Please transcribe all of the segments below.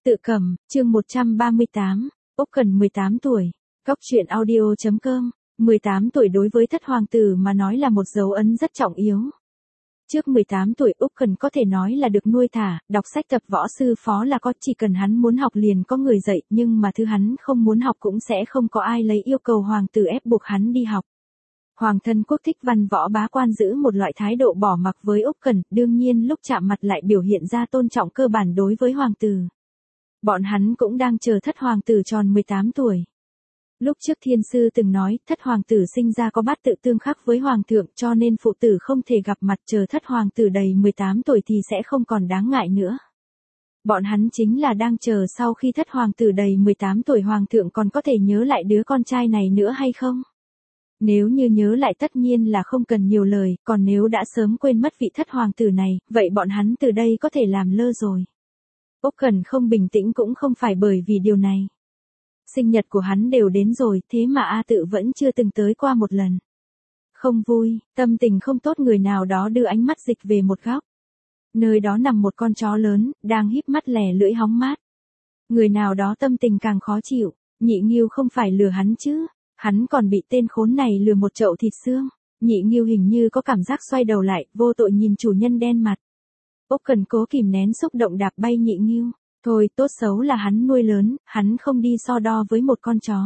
Tự cầm, chương 138, Úc Cần 18 tuổi. Góc truyện audio.com, 18 tuổi đối với thất hoàng tử mà nói là một dấu ấn rất trọng yếu. Trước 18 tuổi Úc Cần có thể nói là được nuôi thả, đọc sách tập võ sư phó là có, chỉ cần hắn muốn học liền có người dạy, nhưng mà thứ hắn không muốn học cũng sẽ không có ai lấy yêu cầu hoàng tử ép buộc hắn đi học. Hoàng thân quốc thích văn võ bá quan giữ một loại thái độ bỏ mặc với Úc Cần, đương nhiên lúc chạm mặt lại biểu hiện ra tôn trọng cơ bản đối với hoàng tử. Bọn hắn cũng đang chờ thất hoàng tử tròn 18 tuổi. Lúc trước thiên sư từng nói, thất hoàng tử sinh ra có bát tự tương khắc với hoàng thượng, cho nên phụ tử không thể gặp mặt, chờ thất hoàng tử đầy 18 tuổi thì sẽ không còn đáng ngại nữa. Bọn hắn chính là đang chờ sau khi thất hoàng tử đầy 18 tuổi hoàng thượng còn có thể nhớ lại đứa con trai này nữa hay không? Nếu như nhớ lại tất nhiên là không cần nhiều lời, còn nếu đã sớm quên mất vị thất hoàng tử này, vậy bọn hắn từ đây có thể làm lơ rồi. Úc Cần không bình tĩnh cũng không phải bởi vì điều này. Sinh nhật của hắn đều đến rồi, thế mà A Tự vẫn chưa từng tới qua một lần. Không vui, tâm tình không tốt, người nào đó đưa ánh mắt dịch về một góc. Nơi đó nằm một con chó lớn, đang híp mắt lẻ lưỡi hóng mát. Người nào đó tâm tình càng khó chịu, Nhị Nghiêu không phải lừa hắn chứ, hắn còn bị tên khốn này lừa một chậu thịt xương. Nhị Nghiêu hình như có cảm giác xoay đầu lại, vô tội nhìn chủ nhân đen mặt. Úc Cần cố kìm nén xúc động đạp bay Nhị Nghiêu. Thôi, tốt xấu là hắn nuôi lớn, hắn không đi so đo với một con chó.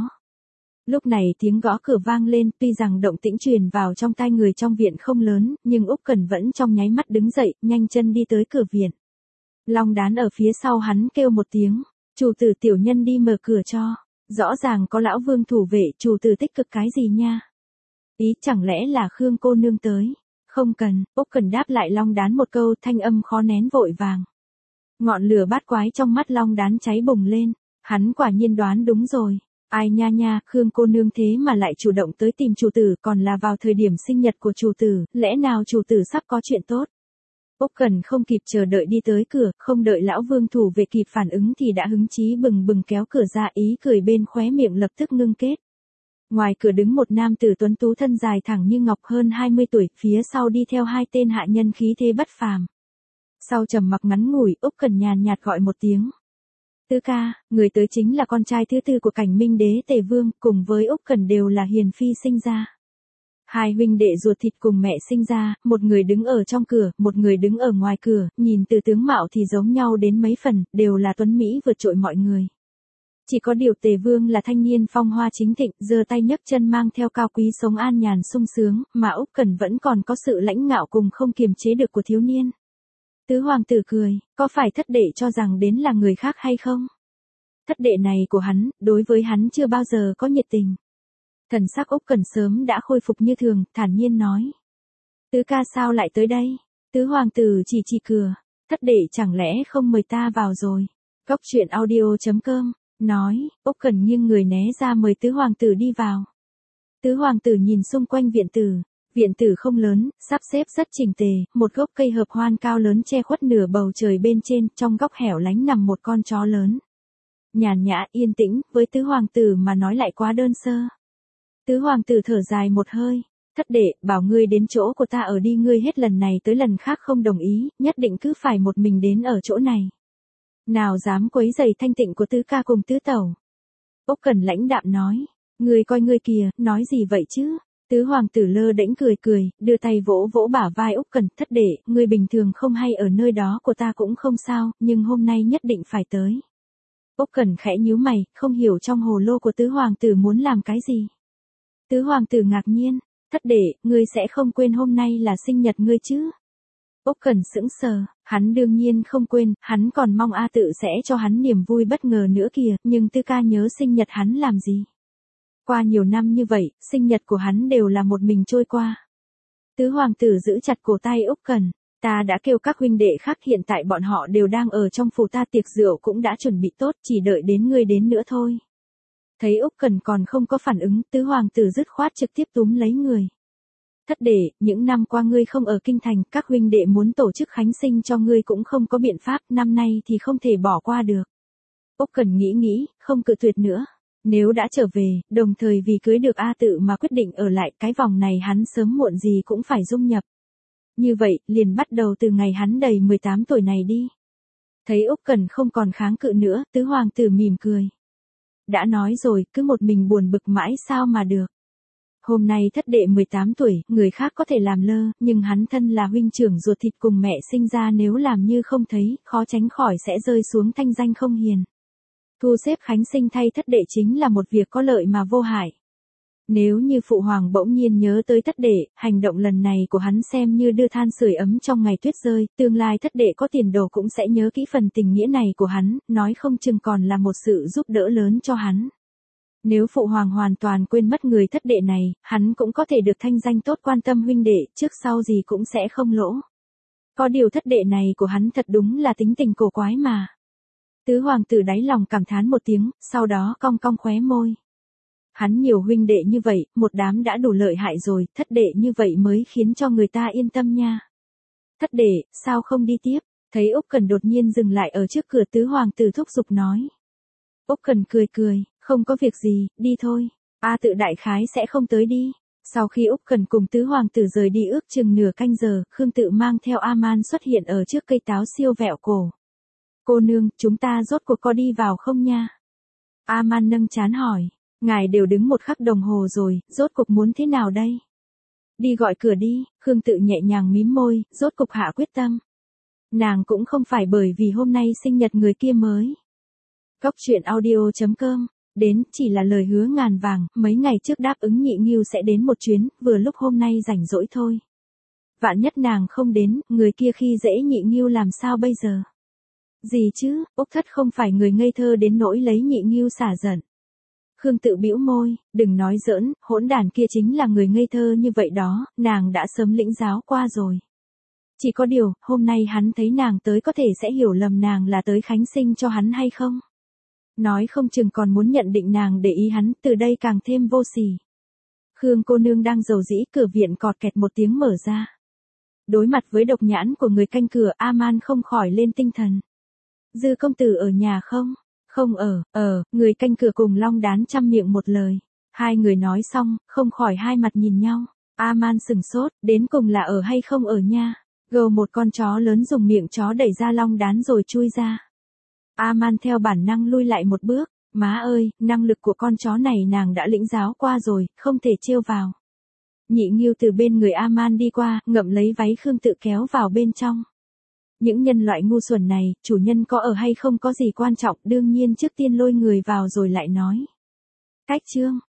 Lúc này tiếng gõ cửa vang lên, tuy rằng động tĩnh truyền vào trong tai người trong viện không lớn, nhưng Úc Cần vẫn trong nháy mắt đứng dậy, nhanh chân đi tới cửa viện. Long Đán ở phía sau hắn kêu một tiếng, chủ tử tiểu nhân đi mở cửa cho. Rõ ràng có lão vương thủ vệ, chủ tử tích cực cái gì nha? Ý chẳng lẽ là Khương cô nương tới? Không cần, Úc Cần đáp lại Long Đán một câu, thanh âm khó nén vội vàng. Ngọn lửa bát quái trong mắt Long Đán cháy bùng lên, hắn quả nhiên đoán đúng rồi. Ai nha nha, Khương cô nương thế mà lại chủ động tới tìm chủ tử, còn là vào thời điểm sinh nhật của chủ tử, lẽ nào chủ tử sắp có chuyện tốt? Úc Cần không kịp chờ đợi đi tới cửa, không đợi lão vương thủ vệ kịp phản ứng thì đã hứng chí bừng bừng kéo cửa ra, ý cười bên khóe miệng lập tức ngưng kết. Ngoài cửa đứng một nam tử tuấn tú thân dài thẳng như ngọc hơn 20 tuổi, phía sau đi theo hai tên hạ nhân khí thế bất phàm. Sau trầm mặc ngắn ngủi, Úc Cần nhàn nhạt gọi một tiếng. Tứ ca, người tới chính là con trai thứ tư của Cảnh Minh đế Tề Vương, cùng với Úc Cần đều là hiền phi sinh ra. Hai huynh đệ ruột thịt cùng mẹ sinh ra, một người đứng ở trong cửa, một người đứng ở ngoài cửa, nhìn từ tướng mạo thì giống nhau đến mấy phần, đều là tuấn mỹ vượt trội mọi người. Chỉ có điều Tề Vương là thanh niên phong hoa chính thịnh, giơ tay nhấc chân mang theo cao quý sống an nhàn sung sướng, mà Úc Cần vẫn còn có sự lãnh ngạo cùng không kiềm chế được của thiếu niên. Tứ hoàng tử cười, có phải thất đệ cho rằng đến là người khác hay không? Thất đệ này của hắn, đối với hắn chưa bao giờ có nhiệt tình. Thần sắc Úc Cần sớm đã khôi phục như thường, thản nhiên nói. Tứ ca sao lại tới đây? Tứ hoàng tử chỉ cửa, thất đệ chẳng lẽ không mời ta vào rồi? Góc truyện audio.com, nói, Úc Cần nghiêng người né ra mời tứ hoàng tử đi vào. Tứ hoàng tử nhìn xung quanh viện tử. Viện tử không lớn, sắp xếp rất chỉnh tề, một gốc cây hợp hoan cao lớn che khuất nửa bầu trời bên trên, trong góc hẻo lánh nằm một con chó lớn. Nhàn nhã, yên tĩnh, với tứ hoàng tử mà nói lại quá đơn sơ. Tứ hoàng tử thở dài một hơi, thất đệ, bảo ngươi đến chỗ của ta ở đi, ngươi hết lần này tới lần khác không đồng ý, nhất định cứ phải một mình đến ở chỗ này. Nào dám quấy rầy thanh tịnh của tứ ca cùng tứ tẩu. Úc Cần lãnh đạm nói, ngươi coi ngươi kìa, nói gì vậy chứ? Tứ hoàng tử lơ đễnh cười, đưa tay vỗ vỗ bả vai Úc Cần, thất đệ, ngươi bình thường không hay ở nơi đó của ta cũng không sao, nhưng hôm nay nhất định phải tới. Úc Cần khẽ nhíu mày, không hiểu trong hồ lô của tứ hoàng tử muốn làm cái gì. Tứ hoàng tử ngạc nhiên, thất đệ, ngươi sẽ không quên hôm nay là sinh nhật ngươi chứ? Úc Cần sững sờ, hắn đương nhiên không quên, hắn còn mong A Tự sẽ cho hắn niềm vui bất ngờ nữa kìa, nhưng tứ ca nhớ sinh nhật hắn làm gì? Qua nhiều năm như vậy, sinh nhật của hắn đều là một mình trôi qua. Tứ hoàng tử giữ chặt cổ tay Úc Cần, ta đã kêu các huynh đệ khác, hiện tại bọn họ đều đang ở trong phủ ta, tiệc rượu cũng đã chuẩn bị tốt, chỉ đợi đến ngươi đến nữa thôi. Thấy Úc Cần còn không có phản ứng, tứ hoàng tử dứt khoát trực tiếp túm lấy người. Thất đệ, những năm qua ngươi không ở kinh thành, các huynh đệ muốn tổ chức khánh sinh cho ngươi cũng không có biện pháp, năm nay thì không thể bỏ qua được. Úc Cần nghĩ, không cự tuyệt nữa. Nếu đã trở về, đồng thời vì cưới được A Tự mà quyết định ở lại, cái vòng này hắn sớm muộn gì cũng phải dung nhập. Như vậy, liền bắt đầu từ ngày hắn đầy 18 tuổi này đi. Thấy Úc Cẩn không còn kháng cự nữa, tứ hoàng tử mỉm cười. Đã nói rồi, cứ một mình buồn bực mãi sao mà được. Hôm nay thất đệ 18 tuổi, người khác có thể làm lơ, nhưng hắn thân là huynh trưởng ruột thịt cùng mẹ sinh ra, nếu làm như không thấy, khó tránh khỏi sẽ rơi xuống thanh danh không hiền. Thu xếp khánh sinh thay thất đệ chính là một việc có lợi mà vô hại. Nếu như phụ hoàng bỗng nhiên nhớ tới thất đệ, hành động lần này của hắn xem như đưa than sưởi ấm trong ngày tuyết rơi, tương lai thất đệ có tiền đồ cũng sẽ nhớ kỹ phần tình nghĩa này của hắn, nói không chừng còn là một sự giúp đỡ lớn cho hắn. Nếu phụ hoàng hoàn toàn quên mất người thất đệ này, hắn cũng có thể được thanh danh tốt, quan tâm huynh đệ, trước sau gì cũng sẽ không lỗ. Có điều thất đệ này của hắn thật đúng là tính tình cổ quái mà. Tứ hoàng tử đáy lòng cảm thán một tiếng, sau đó cong cong khóe môi. Hắn nhiều huynh đệ như vậy, một đám đã đủ lợi hại rồi, thất đệ như vậy mới khiến cho người ta yên tâm nha. Thất đệ, sao không đi tiếp? Thấy Úc Cẩn đột nhiên dừng lại ở trước cửa, tứ hoàng tử thúc giục nói. Úc Cẩn cười cười, không có việc gì, đi thôi. A Tự đại khái sẽ không tới đi. Sau khi Úc Cẩn cùng tứ hoàng tử rời đi ước chừng nửa canh giờ, Khương Tự mang theo A-man xuất hiện ở trước cây táo siêu vẹo cổ. Cô nương, chúng ta rốt cuộc có đi vào không nha? A-man nâng trán hỏi. Ngài đều đứng một khắc đồng hồ rồi, rốt cuộc muốn thế nào đây? Đi gọi cửa đi, Khương Tự nhẹ nhàng mím môi, rốt cục hạ quyết tâm. Nàng cũng không phải bởi vì hôm nay sinh nhật người kia mới. Cóc truyện audio.com, đến chỉ là lời hứa ngàn vàng, mấy ngày trước đáp ứng Nhị Ngưu sẽ đến một chuyến, vừa lúc hôm nay rảnh rỗi thôi. Vạn nhất nàng không đến, người kia khi dễ Nhị Ngưu làm sao bây giờ? Gì chứ, Úc Thất không phải người ngây thơ đến nỗi lấy Nhị Ngưu xả giận. Khương Tự bĩu môi, đừng nói giỡn, hỗn đản kia chính là người ngây thơ như vậy đó, nàng đã sớm lĩnh giáo qua rồi. Chỉ có điều, hôm nay hắn thấy nàng tới có thể sẽ hiểu lầm nàng là tới khánh sinh cho hắn hay không? Nói không chừng còn muốn nhận định nàng để ý hắn, từ đây càng thêm vô sỉ. Khương cô nương đang rầu rĩ, cửa viện cọt kẹt một tiếng mở ra. Đối mặt với độc nhãn của người canh cửa, A-man không khỏi lên tinh thần. Dư công tử ở nhà không? Không ở, người canh cửa cùng Long Đán chăm miệng một lời. Hai người nói xong, không khỏi hai mặt nhìn nhau. A-man sừng sốt, đến cùng là ở hay không ở nha. Gầu một con chó lớn dùng miệng chó đẩy ra Long Đán rồi chui ra. A-man theo bản năng lui lại một bước. Má ơi, năng lực của con chó này nàng đã lĩnh giáo qua rồi, không thể trêu vào. Nhị Ngưu từ bên người A-man đi qua, ngậm lấy váy Khương Tự kéo vào bên trong. Những nhân loại ngu xuẩn này, chủ nhân có ở hay không có gì quan trọng, đương nhiên trước tiên lôi người vào rồi lại nói. Cách chương